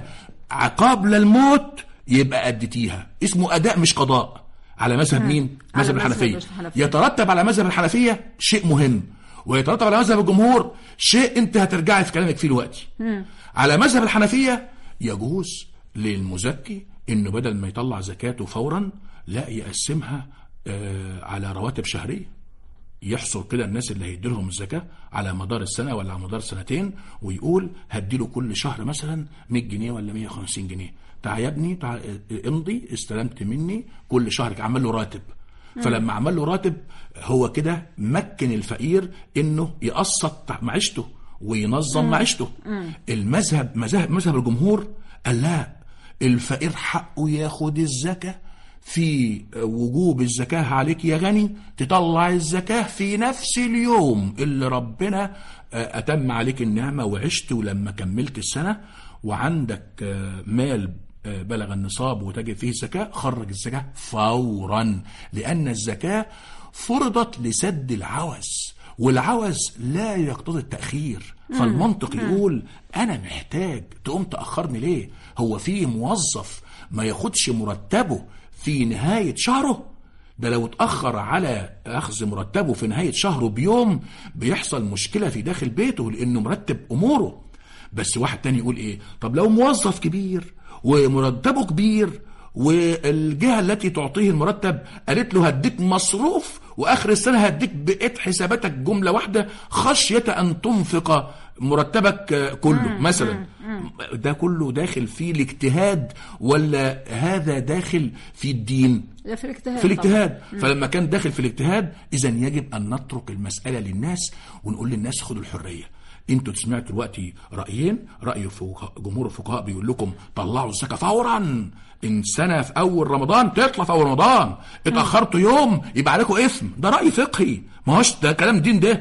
قبل الموت يبقى أديتيها، اسمه أداء مش قضاء على مذهب مين؟ مذهب الحنفية. يترتب على مذهب الحنفية شيء مهم، ويترتب على مذهب الجمهور شيء أنت هترجعي في كلامك فيه دلوقتي. على مذهب الحنفية يجوز للمزكي إنه بدل ما يطلع زكاته فورا لا يقسمها آه على رواتب شهرية، يحصر كده الناس اللي هيدي لهم الزكاة على مدار السنة ولا على مدار سنتين، ويقول هدي له كل شهر مثلا مية جنيه ولا مية وخمسين جنيه. تعال يا ابني تعال امضي استلمت مني كل شهر، عمل له راتب. فلما عمل له راتب هو كده مكن الفقير انه يقسط معيشته وينظم مم. معيشته. مم. المذهب مذهب مذهب الجمهور قال لا، الفقير حقه ياخد الزكاة في وجوب الزكاة عليك يا غني، تطلع الزكاة في نفس اليوم اللي ربنا أتم عليك النعمة وعشت، ولما كملت السنة وعندك مال بلغ النصاب وتجب فيه الزكاة، خرج الزكاة فورا، لأن الزكاة فرضت لسد العوز، والعوز لا يقتضي التأخير. فالمنطق يقول أنا محتاج، تقوم تأخرني ليه؟ هو فيه موظف ما ياخدش مرتبه في نهاية شهره؟ ده لو اتأخر على أخذ مرتبه في نهاية شهره بيوم بيحصل مشكلة في داخل بيته لأنه مرتب أموره. بس واحد تاني يقول إيه؟ طب لو موظف كبير ومرتبه كبير والجهة التي تعطيه المرتب قالت له هديك مصروف وآخر السنة هديك بقيت حساباتك جملة واحدة خشية أن تنفق مرتبك كله مثلا، ده كله داخل في الاجتهاد ولا هذا داخل في الدين؟ في الاجتهاد. في الاجتهاد. فلما كان داخل في الاجتهاد إذن يجب أن نترك المسألة للناس ونقول للناس خدوا الحرية. انتوا سمعتوا دلوقتي رأيين، رأي جمهور الفقهاء بيقول لكم طلعوا الزكاة فورا، ان سنة في اول رمضان تطلع في اول رمضان، اتأخرتوا يوم يبقى عليكم اثم. ده رأي فقهي، ما هوش ده كلام دين، ده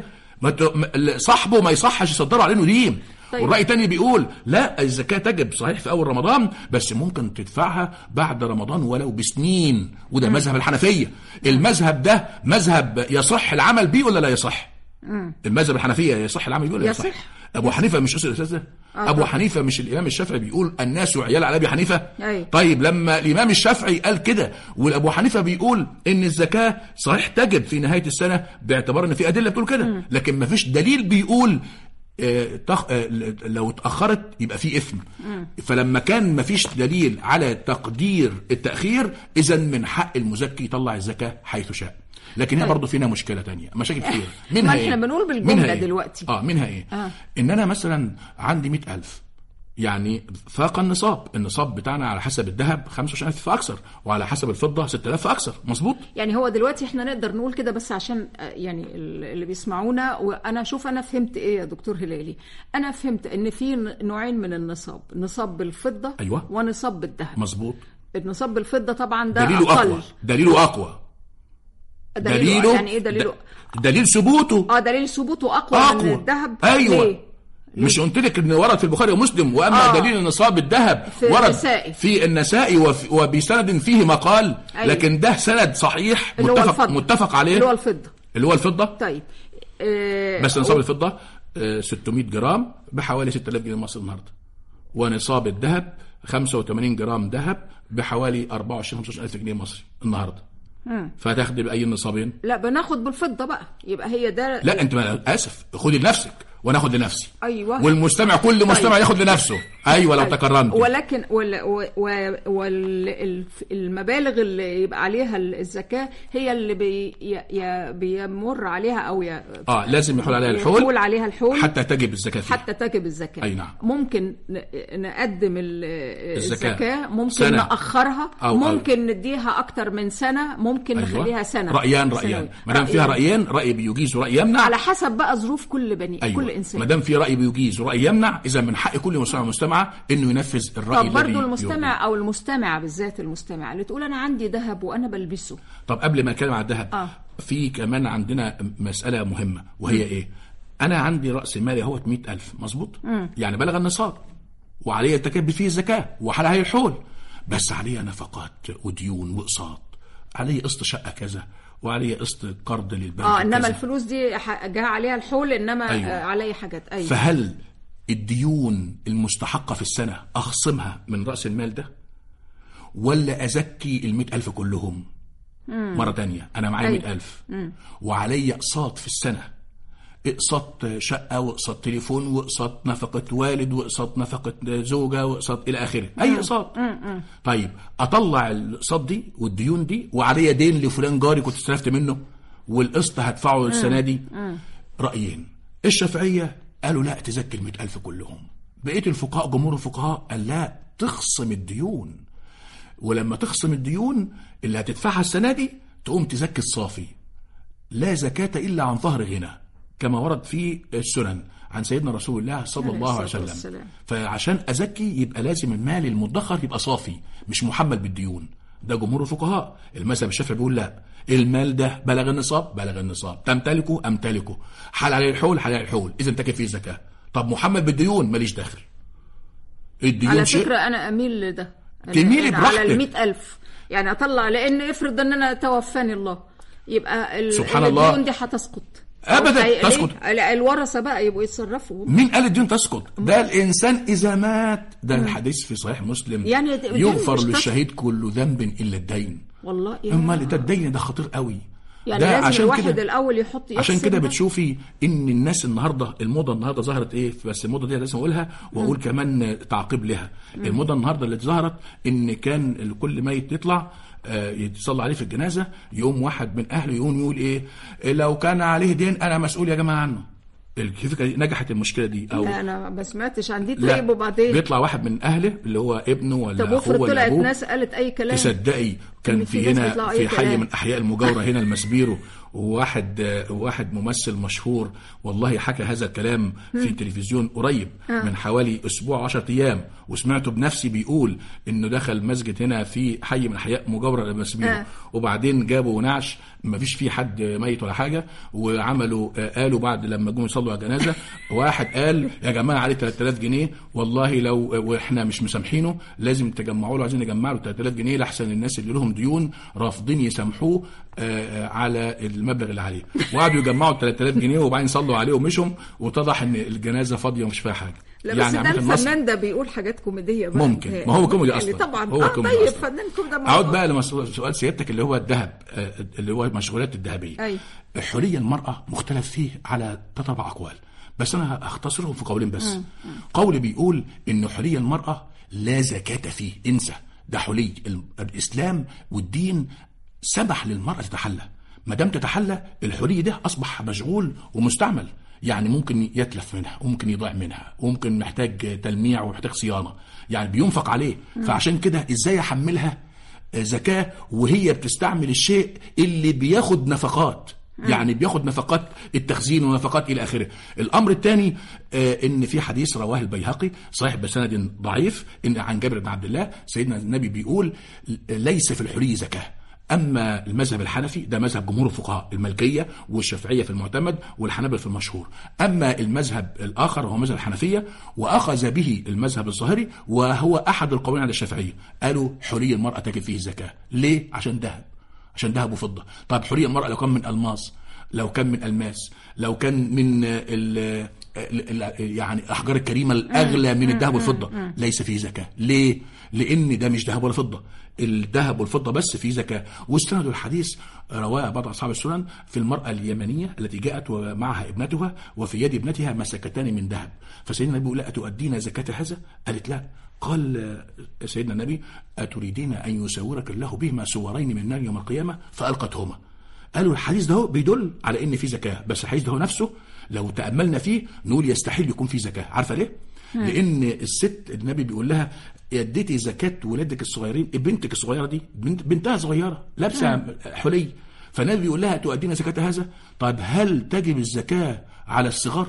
صاحبه ما يصحش يصدروا عليه انه دين. طيب. والرأي تاني بيقول لا، الزكاة تجب صحيح في اول رمضان بس ممكن تدفعها بعد رمضان ولو بسنين، وده مذهب الحنفية. المذهب ده مذهب يصح العمل بيه ولا لا يصح؟ مم. المذهب الحنفية يصح العمل بيه ولا يصح؟ يصح. ابو يصح. حنيفة مش اسر الاساس. آه ابو حنيفة مش الامام الشافعي بيقول الناس عيال على ابي حنيفة؟ أي. طيب لما الامام الشافعي قال كده والابو حنيفة بيقول ان الزكاة صحيح تجب في نهاية السنة باعتبار ان في ادلة بتقول كده، لكن ما فيش دليل بيقول آه تخ... آه لو اتأخرت يبقى في اثم. مم. فلما كان ما فيش دليل على تقدير التأخير اذن من حق المزكي يطلع الزكاة حيث شاء. لكن هي برضه فينا مشكلة تانية، مشاكل كتير. منها ايه؟ احنا بنقول بالجملة دلوقتي. اه منها ايه؟ آه. ان انا مثلا عندي مئة ألف، يعني فاق النصاب، النصاب بتاعنا على حسب الذهب خمسة وعشرين ألف فأكثر، وعلى حسب الفضة ستة آلاف فأكثر، مظبوط؟ يعني هو دلوقتي احنا نقدر نقول كده بس عشان يعني اللي بيسمعونا، وانا شوف انا فهمت ايه يا دكتور هلالي، انا فهمت ان في نوعين من النصاب، نصاب بالفضة أيوة. ونصاب بالذهب. مظبوط. النصاب بالفضة طبعا ده دليله أقل. أقوى، دليله أقوى. دليله, دليله يعني ايه دليله؟ دليل ثبوته. اه دليل ثبوته اقوى, أقوى من الذهب. ايوه ليه؟ مش قلت لك ان ورد في البخاري ومسلم واما آه. دليل نصاب الذهب ورد النسائي. في النسائي وبسند فيه مقال. أيوة. لكن ده سند صحيح متفق متفق عليه اللي هو الفضه اللي هو الفضه طيب آه بس نصاب الفضه آه ستمائة جرام بحوالي ستة آلاف جنيه مصري النهارده، ونصاب الذهب خمسة وثمانين جرام ذهب بحوالي أربعة وعشرين خمسة وعشرين ألف جنيه مصري النهارده. فتاخد باي نصابين؟ لا بناخد بالفضه بقى، يبقى هي ده. لا انت اسف، خدي لنفسك وانا اخد لنفسي. ايوه. والمستمع كل مستمع طيب. ياخد لنفسه. ايوه لو طيب. تكرمت. ولكن والمبالغ اللي يبقى عليها الزكاه هي اللي بي بيمر عليها او ي... اه لازم يحول عليها الحول، يحول عليها الحول حتى تجب الزكاه فيها. حتى تجب الزكاه. اي نعم. ممكن نقدم الزكاه, الزكاة. ممكن سنة. ناخرها، أو ممكن أو. نديها اكتر من سنه، ممكن أيوة. نخليها سنه. رايان رايان ما دام فيها رايين، راي بيجيز وراي يمنع على حسب بقى ظروف كل بني أيوة. كل انسان. ما دام في راي بيجيز وراي يمنع، اذا من حق كل مستمع ومستمعه انه ينفذ الراي الذي. طب برضه المستمع يوجد. او المستمعه بالذات المستمعه اللي تقول انا عندي ذهب وانا بلبسه. طب قبل ما نتكلم عن الذهب آه. في كمان عندنا مساله مهمه وهي م. ايه؟ انا عندي راس مالي اهو مئة ألف مظبوط، يعني بلغ النصاب وعليه تكب فيه الزكاه وحال عليه الحول، بس عليه نفقات وديون واقساط، عليه قسط شقه كذا وعليه قسط قرض للبنك اه انما كذا. الفلوس دي جاء عليها الحول، انما أيوة. آه عليه حاجات. ايوه. فهل الديون المستحقه في السنه اخصمها من راس المال ده ولا ازكي المئة ألف كلهم؟ مم. مره تانية انا معايا أيوة. مئة ألف وعلي اقساط في السنه، اقساط شقه واقساط تليفون واقساط نفقه والد واقساط نفقه زوجه واقساط الى اخره، اي اقساط. طيب اطلع الاقساط دي والديون دي وعليا دين لفلان جاري كنت استلفت منه والقسط هدفعه السنه دي. رايين. الشافعيه قالوا لا تزكي المئة ألف كلهم، بقيه الفقهاء جمهور الفقهاء قال لا تخصم الديون، ولما تخصم الديون اللي هتدفعها السنه دي تقوم تزكي الصافي، لا زكاه الا عن ظهر غنى كما ورد في السنن عن سيدنا رسول الله صلى الله عليه وسلم. فعشان أزكي يبقى لازم المال المدخر يبقى صافي مش محمل بالديون. ده جمهور الفقهاء. المذهب الشافعي بيقول لا، المال ده بلغ النصاب بلغ النصاب، تمتلكه امتلكه، حال عليه الحول حال عليه الحول، اذا تكفي فيه زكاه. طب محمل بالديون ماليش دخل. الديون على فكره شيء. انا اميل لده، تميلي براحتك على المئة ألف، يعني اطلع، لان افرض ان انا توفاني الله يبقى سبحان الله الديون دي هتسقط ابدا. تسقط الورثه بقى يبقوا يتصرفوا. مين قال الدين تسقط؟ ده الانسان اذا مات، ده الحديث في صحيح مسلم، يعني يغفر للشهيد كل ذنب الا الدين. والله امال ده الدين ده خطير قوي، يعني ده لازم الواحد الاول يحط. عشان كده بتشوفي ان الناس النهارده الموضه النهارده ظهرت ايه، بس الموضه دي لازم اقولها واقول كمان تعقيب لها. الموضه النهارده اللي ظهرت ان كان كل ميت يطلع يتصلى عليه في الجنازه، يوم واحد من اهله يقوم يقول ايه، لو كان عليه دين انا مسؤول يا جماعه عنه. الفكره دي نجحت المشكله دي او لا انا ما سمعتش عن دي. طيب وبعدين بيطلع واحد من اهله اللي هو ابنه ولا اخوه ولا طلعت ناس قالت اي كلام. تصدقي كان في هنا في حي من احياء المجاوره هنا المسبيرو، وواحد واحد ممثل مشهور والله حكى هذا الكلام في التلفزيون قريب من حوالي اسبوع عشرة ايام، وسمعته بنفسي بيقول انه دخل مسجد هنا في حي من احياء مجاوره المسبيرو، وبعدين جابوا نعش ما فيش فيه حد ميت ولا حاجه، وعملوا قالوا بعد لما جم يصلوا على الجنازه واحد قال يا جماعه عليه ثلاثة آلاف جنيه والله لو واحنا مش مسامحينه لازم تجمعوا له، عايزين نجمع له ثلاثة آلاف جنيه لاحسن الناس اللي لهم ديون رافضين يسامحوه على المبلغ اللي عليه، وقعدوا يجمعوا ثلاثة آلاف جنيه وبعدين صلوا عليه ومشهم، واتضح ان الجنازه فاضيه ومش فيها حاجه. لا يعني بس ده الفنان ده بيقول حاجات كوميديه بقى. ممكن ما هو كوميدي اصلا طبعا. هو آه كوميدي طيب أصلاً. فنان كوميدي. اقعد بقى لسؤال سيادتك اللي هو الذهب، اللي هو المشغولات الذهبيه. أيوة. حريه المراه مختلف فيه على ثلاث اربع اقوال، بس انا هختصرهم في قولين بس. م. قول بيقول ان حريه المراه لا زكاه فيه، انسى ده حلي. الاسلام والدين سمح للمراه تتحلى، ما دام تتحلى الحريه ده اصبح مشغول ومستعمل، يعني ممكن يتلف منها وممكن يضيع منها وممكن محتاج تلميع ومحتاج صيانه، يعني بينفق عليه. فعشان كده ازاي احملها زكاه وهي بتستعمل الشيء اللي بياخد نفقات، يعني بياخد نفقات التخزين ونفقات الى اخره. الامر الثاني آه ان في حديث رواه البيهقي صحيح بسند ضعيف ان عن جابر بن عبد الله سيدنا النبي بيقول ليس في الحلي زكاه. أما المذهب الحنفي ده مذهب جمهور الفقهاء، المالكية والشافعية في المعتمد والحنابلة في المشهور. أما المذهب الآخر هو مذهب الحنفية، وأخذ به المذهب الظاهري وهو أحد القولين على الشافعية، قالوا حرية المرأة تجب فيه الزكاة. ليه؟ عشان ذهب، عشان ذهب وفضة. طب حرية المرأة لو كان من ألماس، لو كان من ألماس، لو كان من يعني الأحجار الكريمة الأغلى من الذهب والفضة ليس فيه زكاة. ليه؟ لأن ده مش ذهب ولا فضة، الذهب والفضة بس فيه زكاة. واستندوا الحديث رواه بعض أصحاب السنن في المرأة اليمنية التي جاءت ومعها ابنتها وفي يد ابنتها مسكتان من ذهب، فسيدنا النبي يقول لا أتؤدين زكاة هذا؟ قالت لا. قال سيدنا النبي أتريدين أن يسورك الله بهما سورين من النار يوم القيامة؟ فألقتهما. قالوا الحديث ده بيدل على ان في زكاه، بس الحديث ده نفسه لو تاملنا فيه نقول يستحيل يكون في زكاه. عارفه ليه؟ مم. لان الست النبي بيقول لها اديتي زكاه ولادك الصغيرين، بنتك الصغيره دي بنت بنتها صغيره لابسه حلي، فالنبي بيقول لها تؤدين زكاه هذا. طيب هل تجب الزكاه على الصغار؟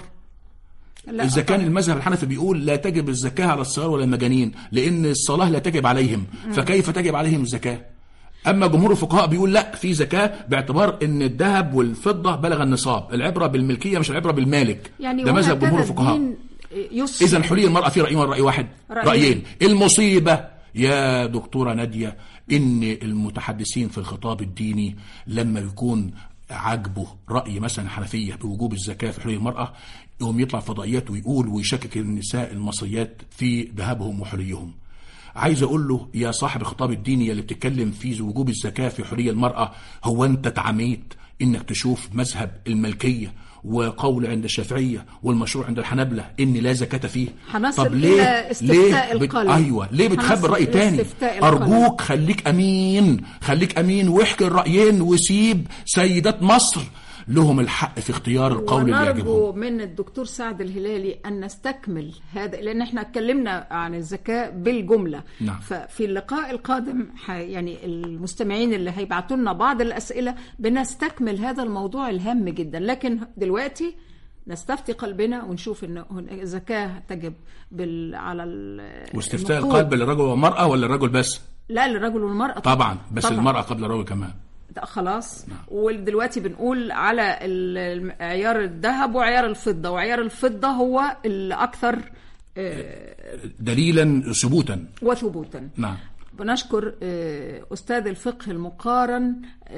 إذا كان المذهب الحنفي بيقول لا تجب الزكاه على الصغار ولا المجانين لان الصلاه لا تجب عليهم، فكيف تجب عليهم الزكاه؟ أما جمهور الفقهاء بيقول لا في زكاة باعتبار أن الذهب والفضة بلغ النصاب، العبرة بالملكية مش العبرة بالمالك. يعني ده مذهب جمهور الفقهاء. إذا حلي المرأة في رأيين ولا رأي واحد؟ رأيين. رأيين. المصيبة يا دكتورة نادية إن المتحدثين في الخطاب الديني لما يكون عاجبه رأي مثلا حنفية بوجوب الزكاة في حلي المرأة يقوم يطلع فضائيات ويقول ويشكك النساء المصريات في ذهبهم وحليهم. عايز اقول له يا صاحب الخطاب الديني اللي بتتكلم في وجوب الزكاة في حرية المرأة، هو انت اتعميت انك تشوف مذهب الملكية وقول عند الشافعية والمشروع عند الحنابلة ان لا زكاة فيه؟ طب ليه ليه بت... ايوه ليه بتخبي الرأي تاني؟ ارجوك خليك امين، خليك امين واحكي الرأيين وسيب سيدات مصر لهم الحق في اختيار القول اللي يعجبهم. ونرجو من الدكتور سعد الهلالي أن نستكمل هذا لأن احنا اتكلمنا عن الزكاة بالجملة. نعم. ففي اللقاء القادم يعني المستمعين اللي هيبعتوا لنا بعض الأسئلة بنستكمل هذا الموضوع الهام جدا، لكن دلوقتي نستفتي قلبنا ونشوف ان الزكاة تجب بال على واستفتاء القلب للرجل والمرأة ولا الرجل بس؟ لا للرجل والمرأة طبعا, طبعا. بس طبعا. المرأة قبل الرجل كمان. خلاص. نعم. ودلوقتي بنقول على عيار الذهب وعيار الفضة، وعيار الفضة هو الأكثر دليلا ثبوتا وثبوتا. نعم. بنشكر أستاذ الفقه المقارن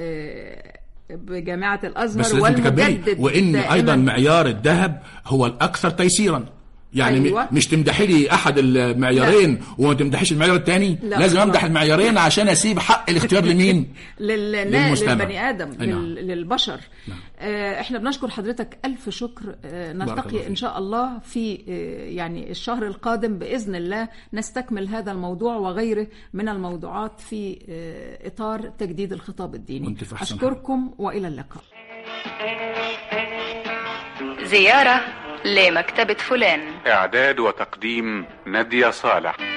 بجامعة الأزهر والمجدد، وإن أيضا معيار الذهب هو الأكثر تيسيرا. يعني أيوة. مش تمدحي لي احد المعيارين لا. وما تمدحيش المعيار الثاني، لازم امدح المعيارين عشان اسيب حق الاختيار لمين؟ للبني ادم، للبشر. نعم. آه احنا بنشكر حضرتك الف شكر. آه نلتقي ان شاء الله في آه يعني الشهر القادم باذن الله نستكمل هذا الموضوع وغيره من الموضوعات في آه اطار تجديد الخطاب الديني. اشكركم والى اللقاء. زيارة لمكتبة فلان. إعداد وتقديم نادية صالح.